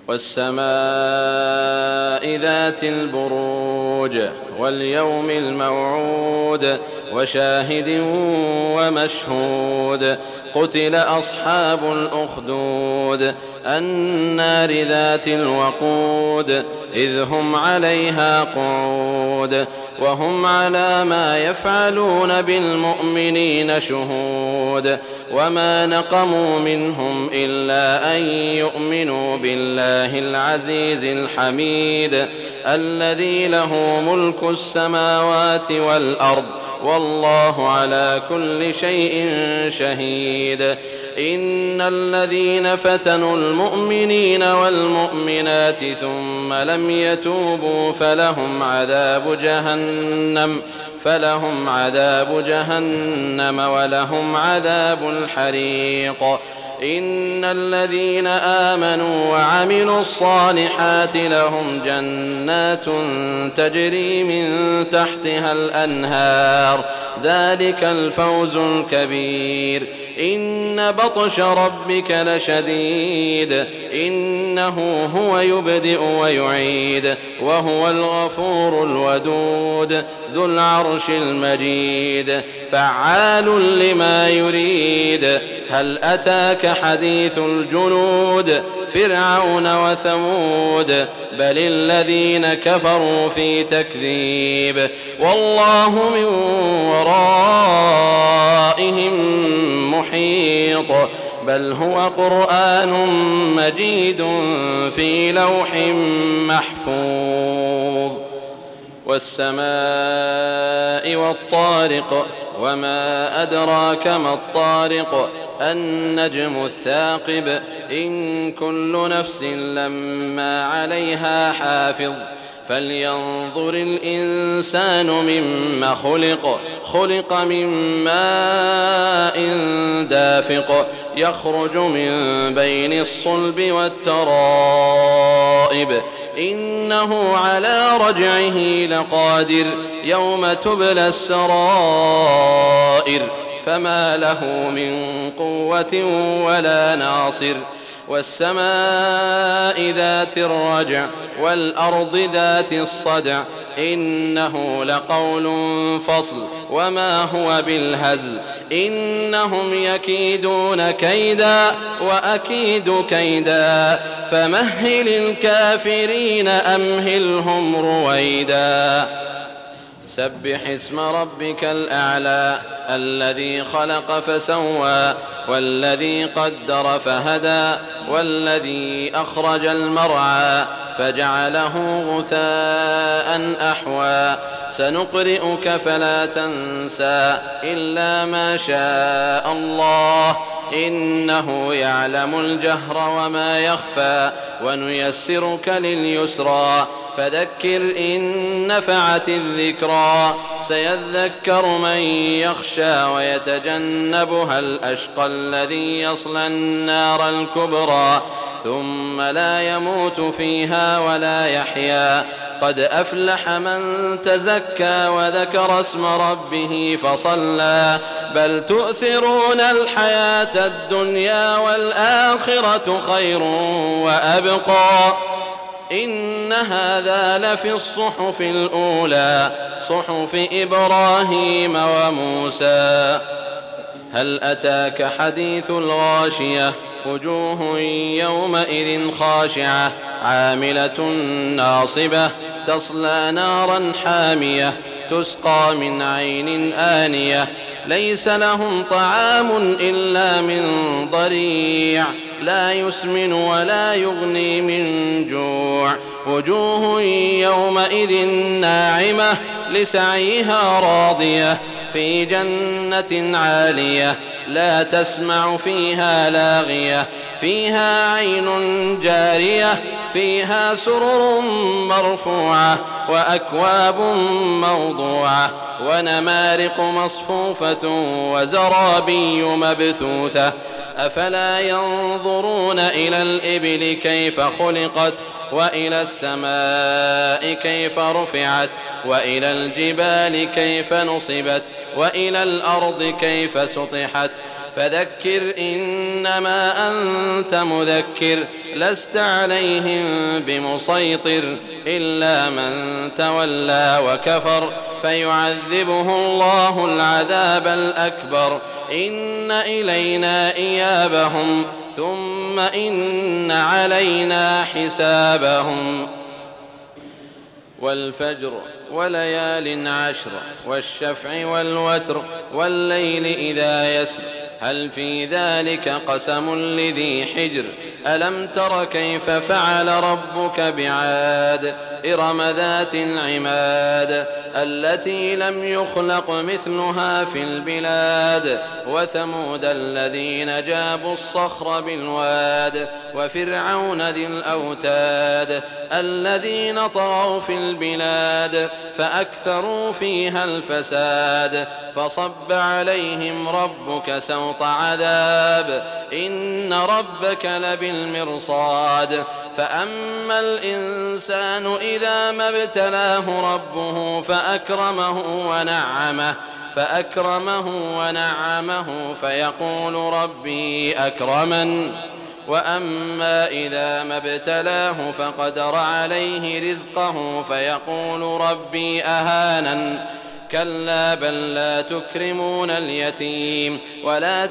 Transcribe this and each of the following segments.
والسماء ذات البروج واليوم الموعود وشاهد ومشهود قتل أصحاب الأخدود النار ذات الوقود إذ هم عليها قعود وهم على ما يفعلون بالمؤمنين شهود وما نقموا منهم إلا أن يؤمنوا بالله العزيز الحميد الذي له ملك السماوات والأرض والله على كل شيء شهيد إن الذين فتنوا المؤمنين والمؤمنات ثم لم يتوبوا فلهم عذاب جهنم ولهم عذاب الحريق إن الذين آمنوا وعملوا الصالحات لهم جنات تجري من تحتها الأنهار ذلك الفوز الكبير إن بطش ربك لشديد إنه هو يبدئ ويعيد وهو الغفور الودود ذو العرش المجيد فعال لما يريد هل أتاك حديث الجنود فرعون وثمود بل الذين كفروا في تكذيب والله من ورائهم محيط بل هو قرآن مجيد في لوح محفوظ والسماء والطارق وما أدراك ما الطارق النجم الثاقب إن كل نفس لما عليها حافظ فلينظر الإنسان مما خلق من ماء دافق يخرج من بين الصلب والترائب إنه على رجعه لقادر يوم تبلى السرائر فما له من قوة ولا ناصر والسماء ذات الرجع والأرض ذات الصدع إنه لقول فصل وما هو بالهزل إنهم يكيدون كيدا وأكيد كيدا فمهل الكافرين أمهلهم رويدا سبح اسم ربك الأعلى الذي خلق فسوى والذي قدر فهدى والذي أخرج المرعى فجعله غثاء أحوى سنقرئك فلا تنسى إلا ما شاء الله إنه يعلم الجهر وما يخفى ونيسرك لليسرى فذكر إن نفعت الذكرى سيذكر من يخشى ويتجنبها الأشقى الذي يصلى النار الكبرى ثم لا يموت فيها ولا يحيا قد أفلح من تزكى وذكر اسم ربه فصلى بل تؤثرون الحياة الدنيا والآخرة خير وأبقى إن هذا لفي الصحف الأولى صحف إبراهيم وموسى هل أتاك حديث الغاشية وجوه يومئذ خاشعة عاملة ناصبة تصلى نارا حامية تسقى من عين آنية ليس لهم طعام إلا من ضريع لا يسمن ولا يغني من جوع وجوه يومئذ ناعمة لسعيها راضية في جنة عالية لا تسمع فيها لاغية فيها عين جارية فيها سرر مرفوعة وأكواب موضوعة ونمارق مصفوفة وزرابي مبثوثة أفلا ينظرون إلى الإبل كيف خلقت وإلى السماء كيف رفعت وإلى الجبال كيف نصبت وإلى الأرض كيف سطحت فذكر إنما أنت مذكر لست عليهم بمسيطر إلا من تولى وكفر فيعذبه الله العذاب الأكبر إن إلينا إيابهم ثم إن علينا حسابهم والفجر وليال عشر والشفع والوتر والليل إذا يسر هل في ذلك قسم لذي حجر ألم تر كيف فعل ربك بعاد إرم ذات العماد التي لم يخلق مثلها في البلاد وثمود الذين جابوا الصخر بالواد وفرعون ذي الأوتاد الذين طغوا في البلاد فأكثروا فيها الفساد فصب عليهم ربك سوط عذاب إن ربك لبالمرصاد فأما الإنسان إذا ما ابتلاه ربه فأكرمه ونعمه فيقول ربي أكرمن وأما إذا ما ابتلاه فقدر عليه رزقه فيقول ربي أهانن كلا بل لا تكرمون اليتيم ولا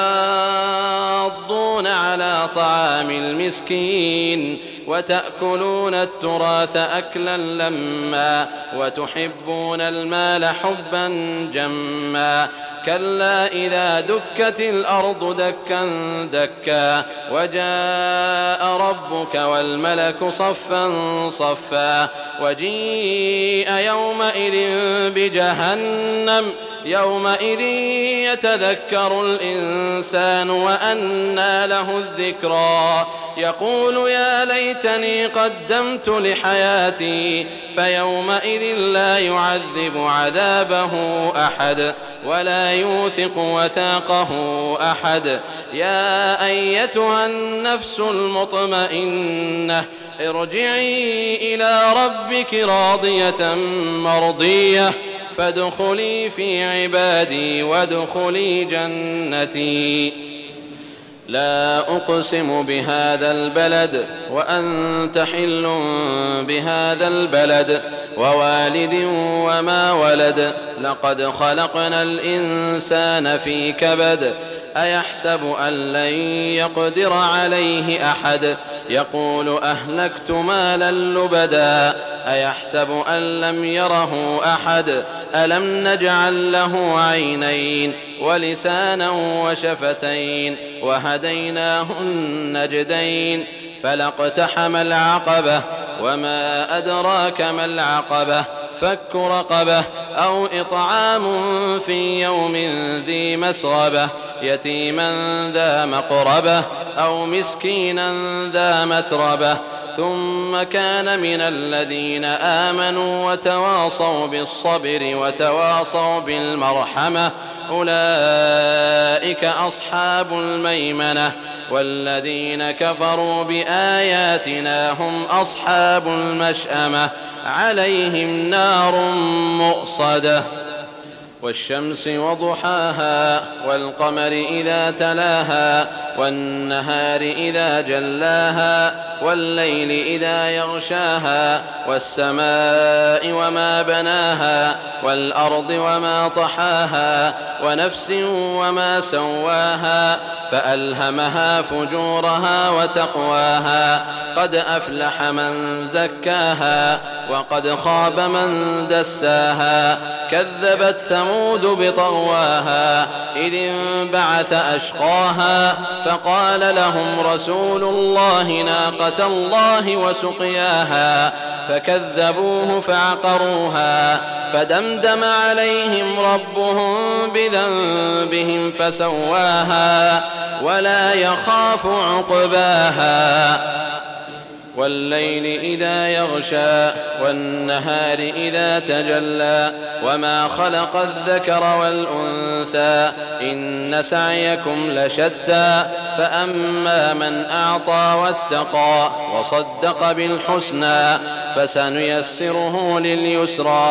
تحاضون على طعام المسكين وتأكلون التراث أكلا لما وتحبون المال حبا جما كلا إذا دكت الأرض دكا دكا وجاء ربك والملك صفا صفا وجيء يومئذ بجهنم يومئذ يتذكر الإنسان وأنى له الذكرى يقول يا ليتني قدمت لحياتي فيومئذ لا يعذب عذابه أحد ولا يوثق وثاقه أحد يا أيتها النفس المطمئنة ارجعي إلى ربك راضية مرضية فادخلي في عبادي وادخلي جنتي لا أقسم بهذا البلد وأنت حل بهذا البلد ووالد وما ولد لقد خلقنا الإنسان في كبد أيحسب أن لن يقدر عليه أحد يقول أهلكت مالا لبدا أيحسب أن لم يره أحد ألم نجعل له عينين ولسانا وشفتين وهديناه النجدين فلاقتحم العقبة وما أدراك ما العقبة فك رقبة أو إطعام في يوم ذي مسغبة يتيما ذا مقربة أو مسكينا ذا متربة ثم كان من الذين آمنوا وتواصوا بالصبر وتواصوا بالمرحمة أولئك أصحاب الميمنة والذين كفروا بآياتنا هم أصحاب المشأمة عليهم نار مؤصدة والشمس وضحاها والقمر إذا تلاها والنهار إذا جلاها والليل إذا يغشاها والسماء وما بناها والأرض وما طحاها ونفس وما سواها فألهمها فجورها وتقواها قد أفلح من زكاها وقد خاب من دساها كذبت ثمود بطغواها إذ انبعث أشقاها فقال لهم رسول الله ناقة الله وسقياها فكذبوه فعقروها فدمدم عليهم ربهم بذنبهم فسواها ولا يخاف عقباها والليل إذا يغشى والنهار إذا تجلى وما خلق الذكر والأنثى إن سعيكم لشتى فأما من أعطى واتقى وصدق بالحسنى فسنيسره لليسرى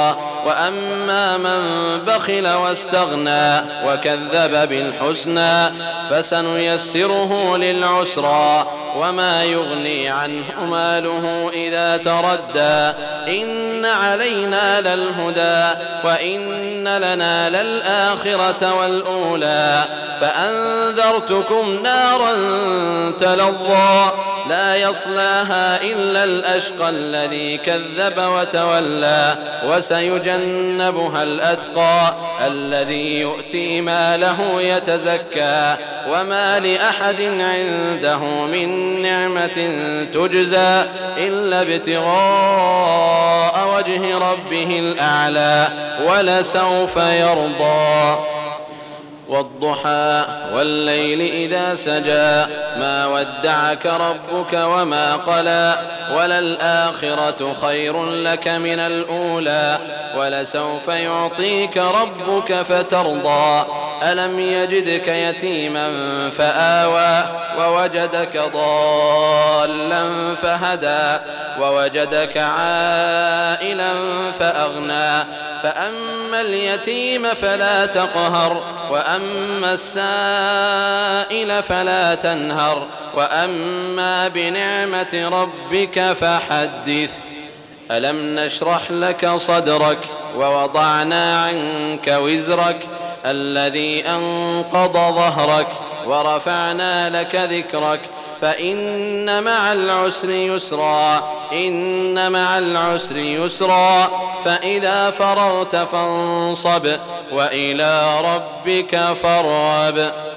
وأما من بخل واستغنى وكذب بالحسنى فسنيسره للعسرى وما يغني عنه ماله إذا تردى إن علينا للهدى وإن لنا للآخرة والأولى فأنذرتكم نارا تلظى لا يصلاها إلا الأشقى الذي كذب وتولى وسيجنبها الأتقى الذي يؤتي ماله يتزكى وما لأحد عنده من نعمة تجزى إلا ابتغاء وجه ربه الأعلى ولسوف يرضى والضحى والليل إذا سجى ما ودعك ربك وما قلى وللآخرة خير لك من الأولى ولسوف يعطيك ربك فترضى ألم يجدك يتيما فآوى ووجدك ضالا فهدى ووجدك عائلا فأغنى فأما اليتيم فلا تقهر وأما السائل فلا تنهر وأما بنعمة ربك فحدث ألم نشرح لك صدرك ووضعنا عنك وزرك الذي أنقض ظهرك ورفعنا لك ذكرك فإن مع العسر يسرا إن مع العسر يسرا فإذا فرغت فانصب وإلى ربك فارغب.